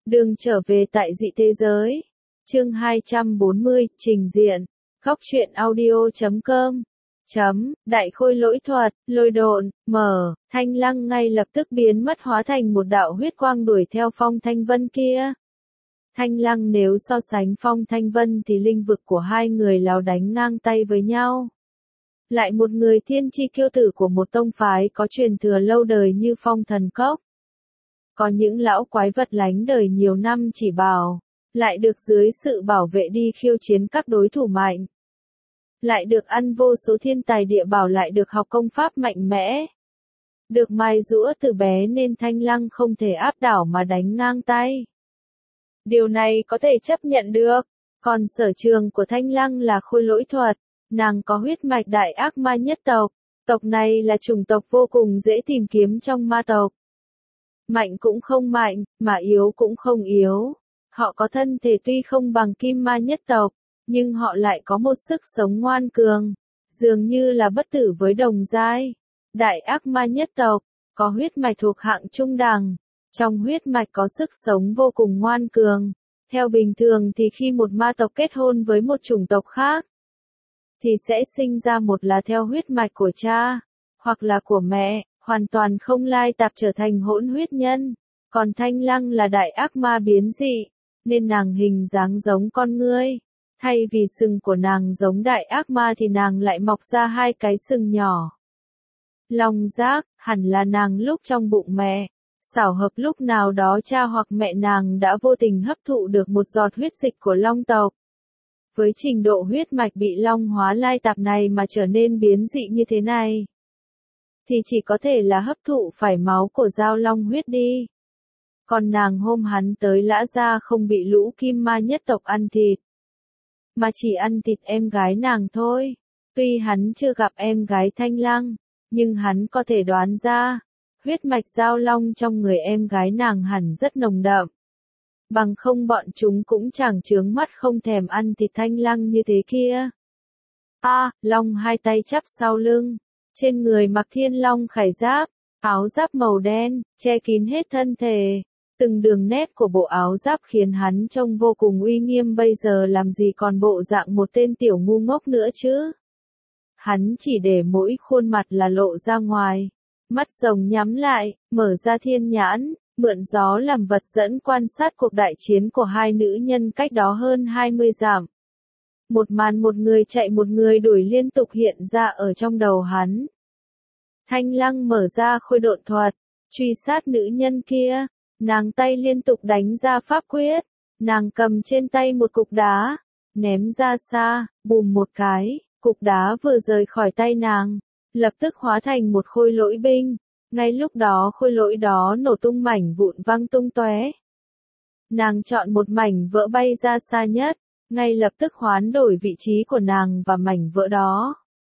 Đường trở về tại dị thế giới. Chương 240, trình diện. Góc truyện audio.com. Đại khôi lỗi thuật, lôi độn, mở, Thanh Lăng ngay lập tức biến mất hóa thành một đạo huyết quang đuổi theo Phong Thanh Vân kia. Thanh Lăng nếu so sánh Phong Thanh Vân thì linh vực của hai người láo đánh ngang tay với nhau. Lại một người thiên chi kiêu tử của một tông phái có truyền thừa lâu đời như Phong Thần Cốc. Có những lão quái vật lánh đời nhiều năm chỉ bảo, lại được dưới sự bảo vệ đi khiêu chiến các đối thủ mạnh. Lại được ăn vô số thiên tài địa bảo, lại được học công pháp mạnh mẽ. Được mài giũa từ bé nên Thanh Lăng không thể áp đảo mà đánh ngang tay. Điều này có thể chấp nhận được, còn sở trường của Thanh Lăng là khôi lỗi thuật, nàng có huyết mạch đại ác ma nhất tộc, tộc này là chủng tộc vô cùng dễ tìm kiếm trong ma tộc. Mạnh cũng không mạnh, mà yếu cũng không yếu. Họ có thân thể tuy không bằng kim ma nhất tộc, nhưng họ lại có một sức sống ngoan cường, dường như là bất tử với đồng giai. Đại ác ma nhất tộc, có huyết mạch thuộc hạng trung đẳng, trong huyết mạch có sức sống vô cùng ngoan cường. Theo bình thường thì khi một ma tộc kết hôn với một chủng tộc khác, thì sẽ sinh ra một là theo huyết mạch của cha, hoặc là của mẹ, hoàn toàn không lai tạp trở thành hỗn huyết nhân. Còn Thanh Lăng là đại ác ma biến dị, nên nàng hình dáng giống con ngươi. Thay vì sừng của nàng giống đại ác ma thì nàng lại mọc ra hai cái sừng nhỏ. Long giác, hẳn là nàng lúc trong bụng mẹ. Xảo hợp lúc nào đó cha hoặc mẹ nàng đã vô tình hấp thụ được một giọt huyết dịch của long tộc. Với trình độ huyết mạch bị long hóa lai tạp này mà trở nên biến dị như thế này, thì chỉ có thể là hấp thụ phải máu của dao long huyết đi. Còn nàng hôm hắn tới Lã Gia không bị lũ kim ma nhất tộc ăn thịt, mà chỉ ăn thịt em gái nàng thôi. Tuy hắn chưa gặp em gái Thanh Lăng, nhưng hắn có thể đoán ra, huyết mạch dao long trong người em gái nàng hẳn rất nồng đậm. Bằng không bọn chúng cũng chẳng chướng mắt không thèm ăn thịt Thanh Lăng như thế kia. Long hai tay chắp sau lưng, trên người mặc thiên long khải giáp, áo giáp màu đen, che kín hết thân thể. Từng đường nét của bộ áo giáp khiến hắn trông vô cùng uy nghiêm, bây giờ làm gì còn bộ dạng một tên tiểu ngu ngốc nữa chứ. Hắn chỉ để mỗi khuôn mặt là lộ ra ngoài, mắt rồng nhắm lại, mở ra thiên nhãn, mượn gió làm vật dẫn quan sát cuộc đại chiến của hai nữ nhân cách đó hơn 20 dặm. Một màn một người chạy một người đuổi liên tục hiện ra ở trong đầu hắn. Thanh Lăng mở ra khôi độn thuật, truy sát nữ nhân kia. Nàng tay liên tục đánh ra pháp quyết, nàng cầm trên tay một cục đá, ném ra xa, bùm một cái, cục đá vừa rời khỏi tay nàng, lập tức hóa thành một khôi lỗi binh. Ngay lúc đó khôi lỗi đó nổ tung mảnh vụn văng tung tóe. Nàng chọn một mảnh vỡ bay ra xa nhất, ngay lập tức hoán đổi vị trí của nàng và mảnh vỡ đó.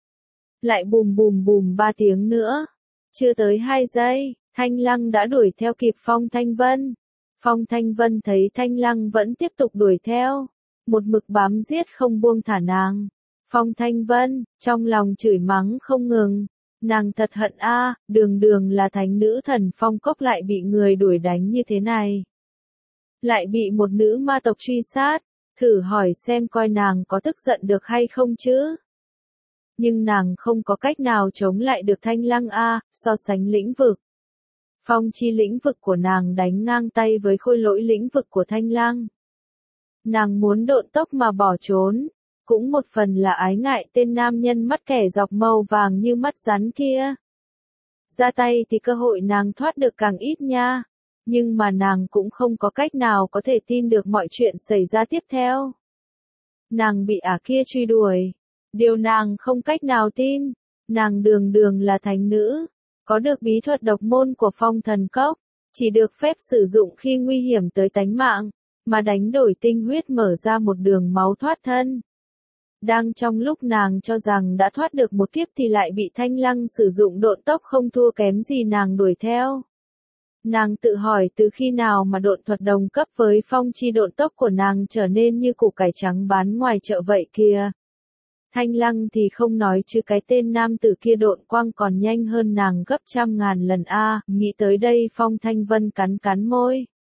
Lại bùm bùm bùm 3 tiếng nữa, chưa tới 2 giây. Thanh Lăng đã đuổi theo kịp Phong Thanh Vân. Phong Thanh Vân thấy Thanh Lăng vẫn tiếp tục đuổi theo, một mực bám giết không buông thả nàng. Phong Thanh Vân, trong lòng chửi mắng không ngừng. Nàng thật hận đường đường là thánh nữ thần phong cốc lại bị người đuổi đánh như thế này. Lại bị một nữ ma tộc truy sát, thử hỏi xem coi nàng có tức giận được hay không chứ. Nhưng nàng không có cách nào chống lại được Thanh Lăng so sánh lĩnh vực. Phong chi lĩnh vực của nàng đánh ngang tay với khôi lỗi lĩnh vực của Thanh Lăng. Nàng muốn độn tốc mà bỏ trốn, cũng một phần là ái ngại tên nam nhân mắt kẻ dọc màu vàng như mắt rắn kia. Ra tay thì cơ hội nàng thoát được càng ít nha, nhưng mà nàng cũng không có cách nào có thể tin được mọi chuyện xảy ra tiếp theo. Nàng bị kia truy đuổi, điều nàng không cách nào tin, nàng đường đường là thánh nữ. Có được bí thuật độc môn của Phong Thần Cốc, chỉ được phép sử dụng khi nguy hiểm tới tánh mạng, mà đánh đổi tinh huyết mở ra một đường máu thoát thân. Đang trong lúc nàng cho rằng đã thoát được một kiếp thì lại bị Thanh Lăng sử dụng độn tốc không thua kém gì nàng đuổi theo. Nàng tự hỏi từ khi nào mà độn thuật đồng cấp với phong chi độn tốc của nàng trở nên như củ cải trắng bán ngoài chợ vậy kìa. Thanh Lăng thì không nói chứ cái tên nam tử kia độn quang còn nhanh hơn nàng gấp trăm ngàn lần nghĩ tới đây Phong Thanh Vân cắn cắn môi.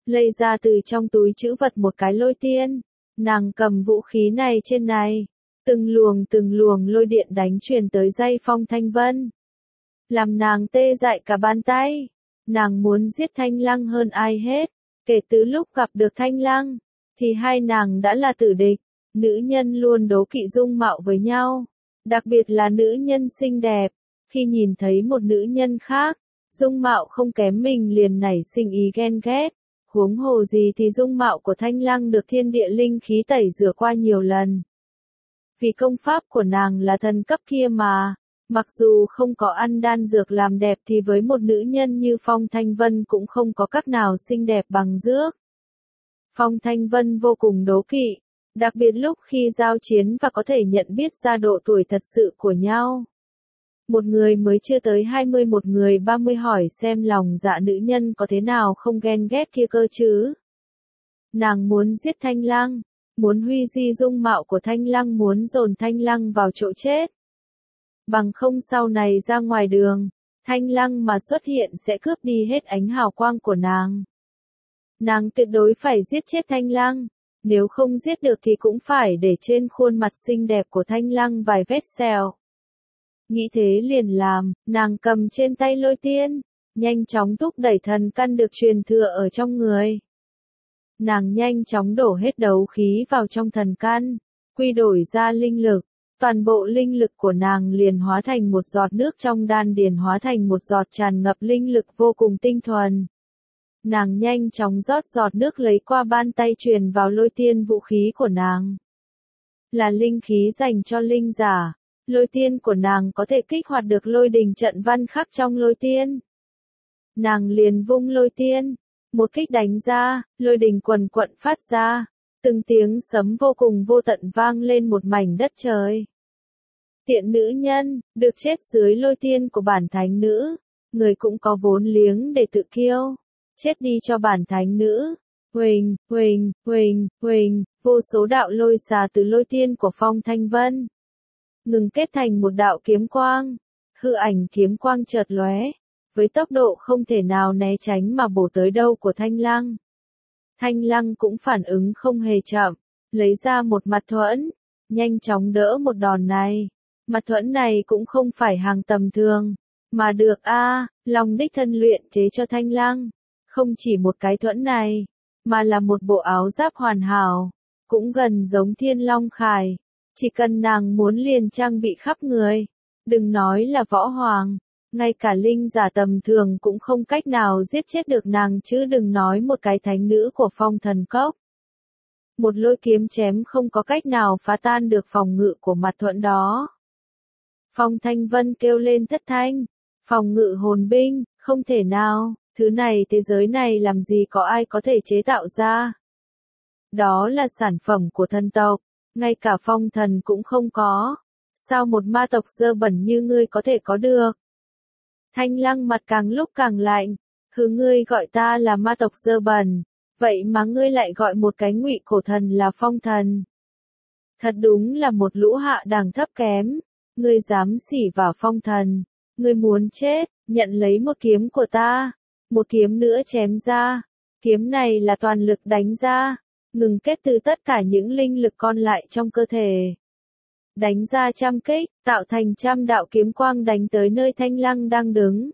lấy ra từ trong túi trữ vật một cái lôi tiên. Nàng cầm vũ khí này trên này. Từng luồng lôi điện đánh truyền tới dây Phong Thanh Vân. Làm nàng tê dại cả bàn tay. Nàng muốn giết Thanh Lăng hơn ai hết. Kể từ lúc gặp được Thanh Lăng, thì hai nàng đã là tử địch. Nữ nhân luôn đố kỵ dung mạo với nhau. Đặc biệt là nữ nhân xinh đẹp. Khi nhìn thấy một nữ nhân khác, dung mạo không kém mình liền nảy sinh ý ghen ghét. Huống hồ gì thì dung mạo của Thanh Lăng được thiên địa linh khí tẩy rửa qua nhiều lần. Vì công pháp của nàng là thần cấp kia mà, mặc dù không có ăn đan dược làm đẹp thì với một nữ nhân như Phong Thanh Vân cũng không có cách nào xinh đẹp bằng dước. Phong Thanh Vân vô cùng đố kỵ, đặc biệt lúc khi giao chiến và có thể nhận biết ra độ tuổi thật sự của nhau. Một người mới chưa tới 20, một người 30 hỏi xem lòng dạ nữ nhân có thế nào không ghen ghét kia cơ chứ. Nàng muốn giết Thanh Lăng, muốn huy di dung mạo của Thanh Lăng, muốn dồn Thanh Lăng vào chỗ chết. Bằng không sau này ra ngoài đường, Thanh Lăng mà xuất hiện sẽ cướp đi hết ánh hào quang của nàng. Nàng tuyệt đối phải giết chết Thanh Lăng, nếu không giết được thì cũng phải để trên khuôn mặt xinh đẹp của Thanh Lăng vài vết sẹo. Nghĩ thế liền làm, nàng cầm trên tay lôi tiên, nhanh chóng thúc đẩy thần căn được truyền thừa ở trong người. Nàng nhanh chóng đổ hết đấu khí vào trong thần căn, quy đổi ra linh lực, toàn bộ linh lực của nàng liền hóa thành một giọt nước trong đan điền, hóa thành một giọt tràn ngập linh lực vô cùng tinh thuần. Nàng nhanh chóng rót giọt nước lấy qua bàn tay truyền vào lôi tiên vũ khí của nàng. Là linh khí dành cho linh giả. Lôi tiên của nàng có thể kích hoạt được lôi đình trận văn khắc trong lôi tiên. Nàng liền vung lôi tiên, một kích đánh ra, lôi đình quần quận phát ra, từng tiếng sấm vô cùng vô tận vang lên một mảnh đất trời. Tiện nữ nhân, được chết dưới lôi tiên của bản thánh nữ, người cũng có vốn liếng để tự kiêu, chết đi cho bản thánh nữ. Huỳnh, huỳnh, huỳnh, huỳnh, vô số đạo lôi xà từ lôi tiên của Phong Thanh Vân ngừng kết thành một đạo kiếm quang, hư ảnh kiếm quang chợt lóe, với tốc độ không thể nào né tránh mà bổ tới đâu của Thanh Lăng. Thanh Lăng cũng phản ứng không hề chậm, lấy ra một mặt thuẫn, nhanh chóng đỡ một đòn này. Mặt thuẫn này cũng không phải hàng tầm thường, mà được Long đích thân luyện chế cho Thanh Lăng. Không chỉ một cái thuẫn này, mà là một bộ áo giáp hoàn hảo, cũng gần giống Thiên Long Khải. Chỉ cần nàng muốn liền trang bị khắp người, đừng nói là võ hoàng, ngay cả linh giả tầm thường cũng không cách nào giết chết được nàng chứ đừng nói một cái thánh nữ của Phong Thần Cốc. Một lôi kiếm chém không có cách nào phá tan được phòng ngự của mặt thuẫn đó. Phong Thanh Vân kêu lên thất thanh, phòng ngự hồn binh, không thể nào, thứ này thế giới này làm gì có ai có thể chế tạo ra. Đó là sản phẩm của thần tộc. Ngay cả phong thần cũng không có. Sao một ma tộc dơ bẩn như ngươi có thể có được? Thanh Lăng mặt càng lúc càng lạnh. Ngươi gọi ta là ma tộc dơ bẩn. Vậy mà ngươi lại gọi một cái ngụy cổ thần là phong thần. Thật đúng là một lũ hạ đẳng thấp kém. Ngươi dám xỉ vào phong thần. Ngươi muốn chết, nhận lấy một kiếm của ta. Một kiếm nữa chém ra. Kiếm này là toàn lực đánh ra. Ngừng kết từ tất cả những linh lực còn lại trong cơ thể. Đánh ra trăm kích, tạo thành trăm đạo kiếm quang đánh tới nơi Thanh Lăng đang đứng.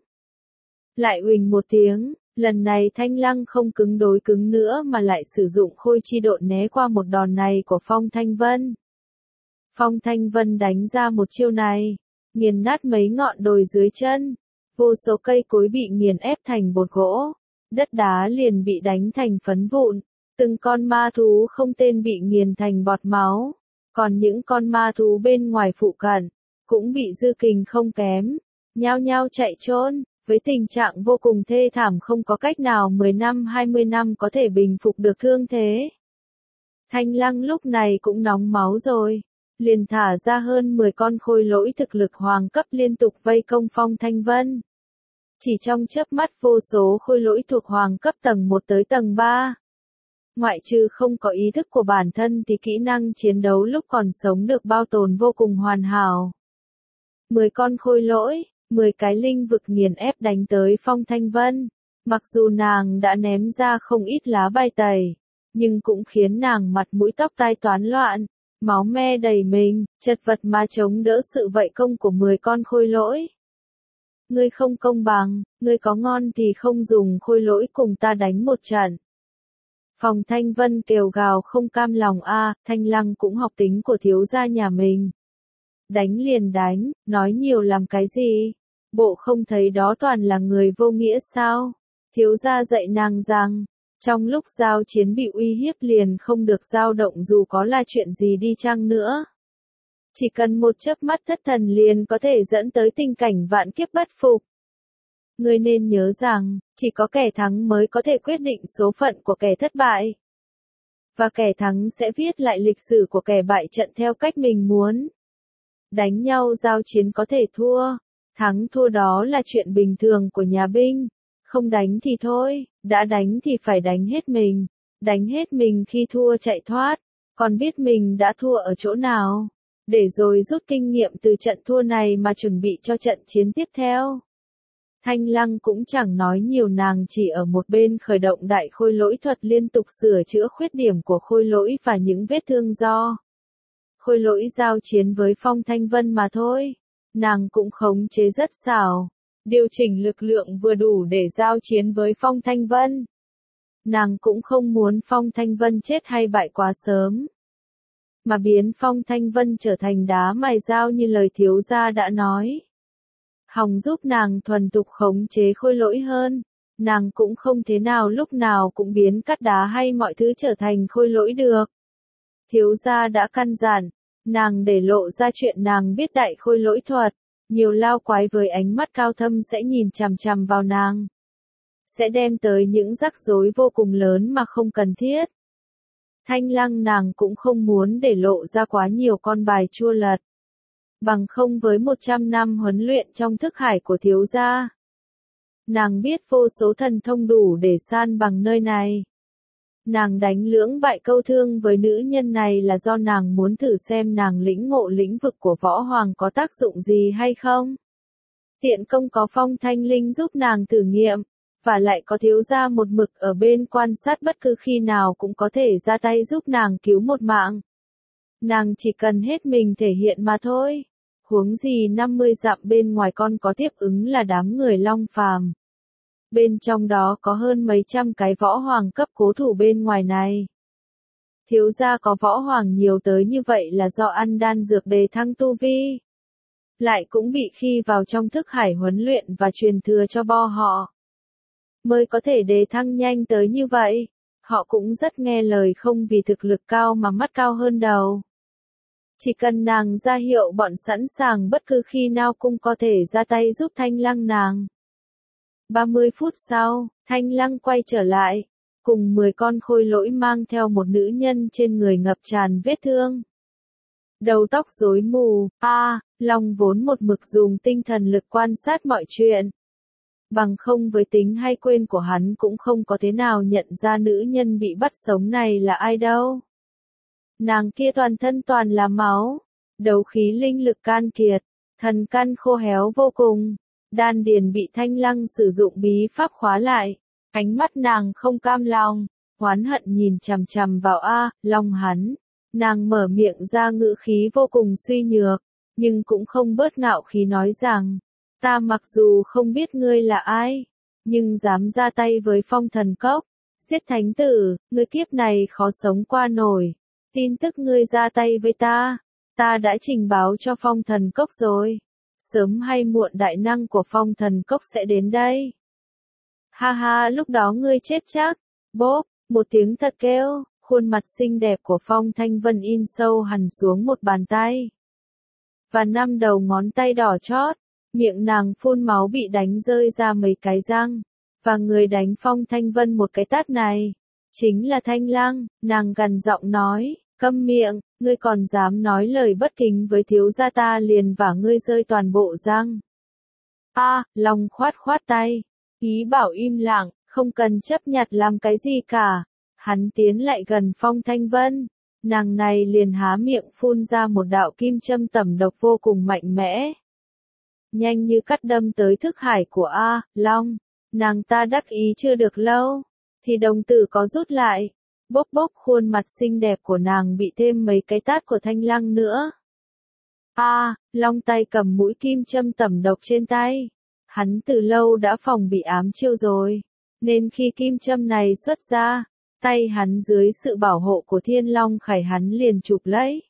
Lại huỳnh một tiếng, lần này Thanh Lăng không cứng đối cứng nữa mà lại sử dụng khôi chi độn né qua một đòn này của Phong Thanh Vân. Phong Thanh Vân đánh ra một chiêu này, nghiền nát mấy ngọn đồi dưới chân, vô số cây cối bị nghiền ép thành bột gỗ, đất đá liền bị đánh thành phấn vụn. Từng con ma thú không tên bị nghiền thành bọt máu, còn những con ma thú bên ngoài phụ cận, cũng bị dư kình không kém, nhao nhao chạy trốn, với tình trạng vô cùng thê thảm không có cách nào 10 năm 20 năm có thể bình phục được thương thế. Thanh Lăng lúc này cũng nóng máu rồi, liền thả ra hơn 10 con khôi lỗi thực lực hoàng cấp liên tục vây công Phong Thanh Vân. Chỉ trong chớp mắt vô số khôi lỗi thuộc hoàng cấp tầng 1 tới tầng 3. Ngoại trừ không có ý thức của bản thân thì kỹ năng chiến đấu lúc còn sống được bao tồn vô cùng hoàn hảo. 10 con khôi lỗi, 10 cái linh vực nghiền ép đánh tới Phong Thanh Vân. Mặc dù nàng đã ném ra không ít lá bài tẩy, nhưng cũng khiến nàng mặt mũi tóc tai toán loạn, máu me đầy mình, chật vật mà chống đỡ sự vây công của 10 con khôi lỗi. Ngươi không công bằng, ngươi có ngon thì không dùng khôi lỗi cùng ta đánh một trận. Phòng Thanh Vân kêu gào không cam lòng Thanh Lăng cũng học tính của thiếu gia nhà mình. Đánh liền đánh, nói nhiều làm cái gì? Bộ không thấy đó toàn là người vô nghĩa sao? Thiếu gia dạy nàng rằng, trong lúc giao chiến bị uy hiếp liền không được dao động dù có là chuyện gì đi chăng nữa. Chỉ cần một chớp mắt thất thần liền có thể dẫn tới tình cảnh vạn kiếp bất phục. Ngươi nên nhớ rằng, chỉ có kẻ thắng mới có thể quyết định số phận của kẻ thất bại. Và kẻ thắng sẽ viết lại lịch sử của kẻ bại trận theo cách mình muốn. Đánh nhau giao chiến có thể thua, thắng thua đó là chuyện bình thường của nhà binh. Không đánh thì thôi, đã đánh thì phải đánh hết mình. Đánh hết mình khi thua chạy thoát, còn biết mình đã thua ở chỗ nào. Để rồi rút kinh nghiệm từ trận thua này mà chuẩn bị cho trận chiến tiếp theo. Thanh Lăng cũng chẳng nói nhiều, nàng chỉ ở một bên khởi động đại khôi lỗi thuật liên tục sửa chữa khuyết điểm của khôi lỗi và những vết thương do khôi lỗi giao chiến với Phong Thanh Vân mà thôi. Nàng cũng khống chế rất xảo, điều chỉnh lực lượng vừa đủ để giao chiến với Phong Thanh Vân. Nàng cũng không muốn Phong Thanh Vân chết hay bại quá sớm, mà biến Phong Thanh Vân trở thành đá mài dao như lời thiếu gia đã nói. Hòng giúp nàng thuần thục khống chế khôi lỗi hơn, nàng cũng không thế nào lúc nào cũng biến cắt đá hay mọi thứ trở thành khôi lỗi được. Thiếu gia đã căn dặn, nàng để lộ ra chuyện nàng biết đại khôi lỗi thuật, nhiều lao quái với ánh mắt cao thâm sẽ nhìn chằm chằm vào nàng. Sẽ đem tới những rắc rối vô cùng lớn mà không cần thiết. Thanh Lăng nàng cũng không muốn để lộ ra quá nhiều con bài chua lật. Bằng không với 100 năm huấn luyện trong thức hải của thiếu gia, nàng biết vô số thần thông đủ để san bằng nơi này. Nàng đánh lưỡng bại câu thương với nữ nhân này là do nàng muốn thử xem nàng lĩnh ngộ lĩnh vực của võ hoàng có tác dụng gì hay không. Tiện công có Phong Thanh Linh giúp nàng thử nghiệm, và lại có thiếu gia một mực ở bên quan sát bất cứ khi nào cũng có thể ra tay giúp nàng cứu một mạng. Nàng chỉ cần hết mình thể hiện mà thôi. Huống gì 50 dặm bên ngoài con có tiếp ứng là đám người Long Phàm. Bên trong đó có hơn mấy trăm cái võ hoàng cấp cố thủ bên ngoài này. Thiếu gia có võ hoàng nhiều tới như vậy là do ăn đan dược đề thăng tu vi. Lại cũng bị khi vào trong thức hải huấn luyện và truyền thừa cho bo họ. Mới có thể đề thăng nhanh tới như vậy. Họ cũng rất nghe lời không vì thực lực cao mà mắt cao hơn đầu. Chỉ cần nàng ra hiệu bọn sẵn sàng bất cứ khi nào cũng có thể ra tay giúp Thanh Lăng nàng. 30 phút sau, Thanh Lăng quay trở lại, cùng 10 con khôi lỗi mang theo một nữ nhân trên người ngập tràn vết thương. Đầu tóc rối mù, Long vốn một mực dùng tinh thần lực quan sát mọi chuyện. Bằng không với tính hay quên của hắn cũng không có thế nào nhận ra nữ nhân bị bắt sống này là ai đâu. Nàng kia toàn thân toàn là máu, đấu khí linh lực can kiệt, thần căn khô héo vô cùng, đan điền bị Thanh Lăng sử dụng bí pháp khóa lại, ánh mắt nàng không cam lòng, oán hận nhìn chằm chằm vào Long hắn. Nàng mở miệng ra ngữ khí vô cùng suy nhược, nhưng cũng không bớt ngạo khí nói rằng, ta mặc dù không biết ngươi là ai, nhưng dám ra tay với Phong Thần Cốc, giết thánh tử, ngươi kiếp này khó sống qua nổi. Tin tức ngươi ra tay với ta đã trình báo cho Phong Thần Cốc rồi. Sớm hay muộn đại năng của Phong Thần Cốc sẽ đến đây. Ha ha, lúc đó ngươi chết chắc. Bốp, một tiếng thật kêu, khuôn mặt xinh đẹp của Phong Thanh Vân in sâu hẳn xuống một bàn tay. Và 5 đầu ngón tay đỏ chót, miệng nàng phun máu bị đánh rơi ra mấy cái răng. Và người đánh Phong Thanh Vân một cái tát này, chính là Thanh Lăng. Nàng gằn giọng nói, câm miệng, ngươi còn dám nói lời bất kính với thiếu gia ta liền vả ngươi rơi toàn bộ răng. Long khoát khoát tay, ý bảo im lặng, không cần chấp nhặt làm cái gì cả. Hắn tiến lại gần Phong Thanh Vân, nàng này liền há miệng phun ra một đạo kim châm tẩm độc vô cùng mạnh mẽ. Nhanh như cắt đâm tới thức hải của Long. Nàng ta đắc ý chưa được lâu, thì đồng tử có rút lại, bốc bốc khuôn mặt xinh đẹp của nàng bị thêm mấy cái tát của Thanh Lăng nữa. Long tay cầm mũi kim châm tẩm độc trên tay. Hắn từ lâu đã phòng bị ám chiêu rồi, nên khi kim châm này xuất ra, tay hắn dưới sự bảo hộ của Thiên Long Khải hắn liền chụp lấy.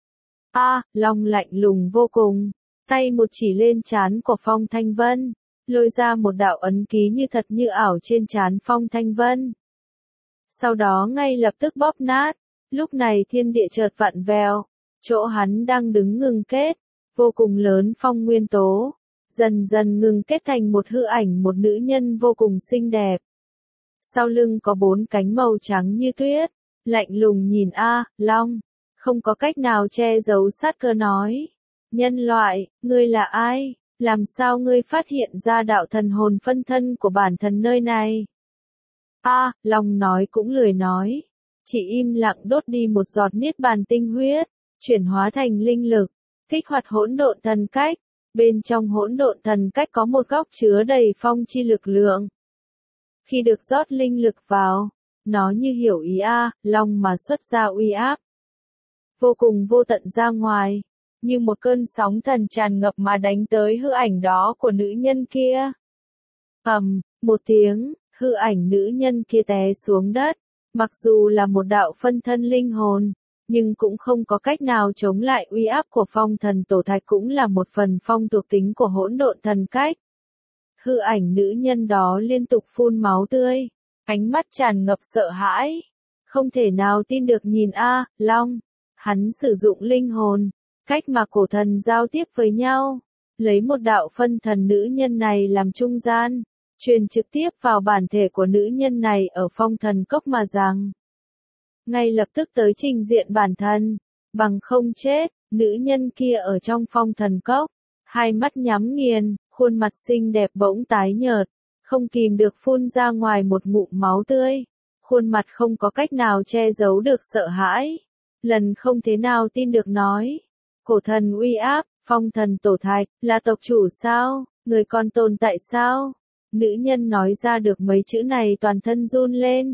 Long lạnh lùng vô cùng, tay một chỉ lên trán của Phong Thanh Vân, lôi ra một đạo ấn ký như thật như ảo trên trán Phong Thanh Vân. Sau đó ngay lập tức bóp nát, lúc này thiên địa chợt vặn vẹo, chỗ hắn đang đứng ngừng kết, vô cùng lớn phong nguyên tố, dần dần ngừng kết thành một hư ảnh một nữ nhân vô cùng xinh đẹp. Sau lưng có 4 cánh màu trắng như tuyết, lạnh lùng nhìn Long, không có cách nào che giấu sát cơ nói. Nhân loại, ngươi là ai? Làm sao ngươi phát hiện ra đạo thần hồn phân thân của bản thân nơi này? Long nói cũng lười nói, chỉ im lặng đốt đi một giọt niết bàn tinh huyết, chuyển hóa thành linh lực, kích hoạt hỗn độn thần cách. Bên trong hỗn độn thần cách có một góc chứa đầy phong chi lực lượng. Khi được rót linh lực vào, nó như hiểu ý Long mà xuất ra uy áp. Vô cùng vô tận ra ngoài, như một cơn sóng thần tràn ngập mà đánh tới hư ảnh đó của nữ nhân kia. Một tiếng, hư ảnh nữ nhân kia té xuống đất, mặc dù là một đạo phân thân linh hồn, nhưng cũng không có cách nào chống lại uy áp của phong thần tổ thạch cũng là một phần phong thuộc tính của hỗn độn thần cách. Hư ảnh nữ nhân đó liên tục phun máu tươi, ánh mắt tràn ngập sợ hãi, không thể nào tin được nhìn Long. Hắn sử dụng linh hồn, cách mà cổ thần giao tiếp với nhau, lấy một đạo phân thần nữ nhân này làm trung gian, truyền trực tiếp vào bản thể của nữ nhân này ở phong thần cốc mà rằng. Ngay lập tức tới trình diện bản thân, bằng không chết, nữ nhân kia ở trong phong thần cốc, hai mắt nhắm nghiền, khuôn mặt xinh đẹp bỗng tái nhợt, không kìm được phun ra ngoài một ngụm máu tươi, khuôn mặt không có cách nào che giấu được sợ hãi, lần không thế nào tin được nói. Cổ thần uy áp, phong thần tổ thạch, là tộc chủ sao, người còn tồn tại sao? Nữ nhân nói ra được mấy chữ này toàn thân run lên.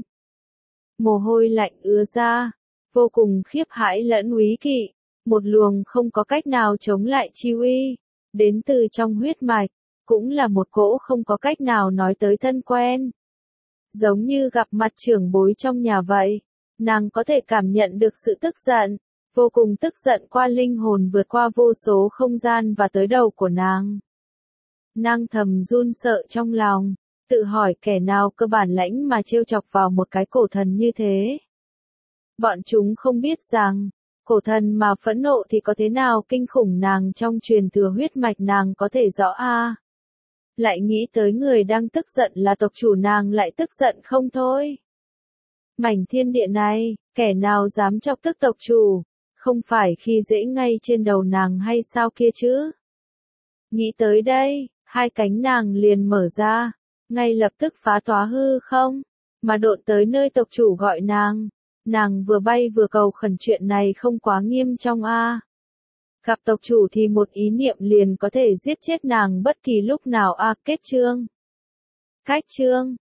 Mồ hôi lạnh ứa ra, vô cùng khiếp hãi lẫn úy kỵ, một luồng không có cách nào chống lại chi uy, đến từ trong huyết mạch, cũng là một cỗ không có cách nào nói tới thân quen. Giống như gặp mặt trưởng bối trong nhà vậy, nàng có thể cảm nhận được sự tức giận, vô cùng tức giận qua linh hồn vượt qua vô số không gian và tới đầu của nàng. Nàng thầm run sợ trong lòng, tự hỏi kẻ nào cơ bản lãnh mà trêu chọc vào một cái cổ thần như thế. Bọn chúng không biết rằng, cổ thần mà phẫn nộ thì có thế nào kinh khủng nàng trong truyền thừa huyết mạch nàng có thể rõ Lại nghĩ tới người đang tức giận là tộc chủ nàng lại tức giận không thôi. Mảnh thiên địa này, kẻ nào dám chọc tức tộc chủ, không phải khi dễ ngay trên đầu nàng hay sao kia chứ? Nghĩ tới đây, hai cánh nàng liền mở ra, ngay lập tức phá toái hư không, mà độn tới nơi tộc chủ gọi nàng. Nàng vừa bay vừa cầu khẩn chuyện này không quá nghiêm trọng Gặp tộc chủ thì một ý niệm liền có thể giết chết nàng bất kỳ lúc nào Kết chương. Cách chương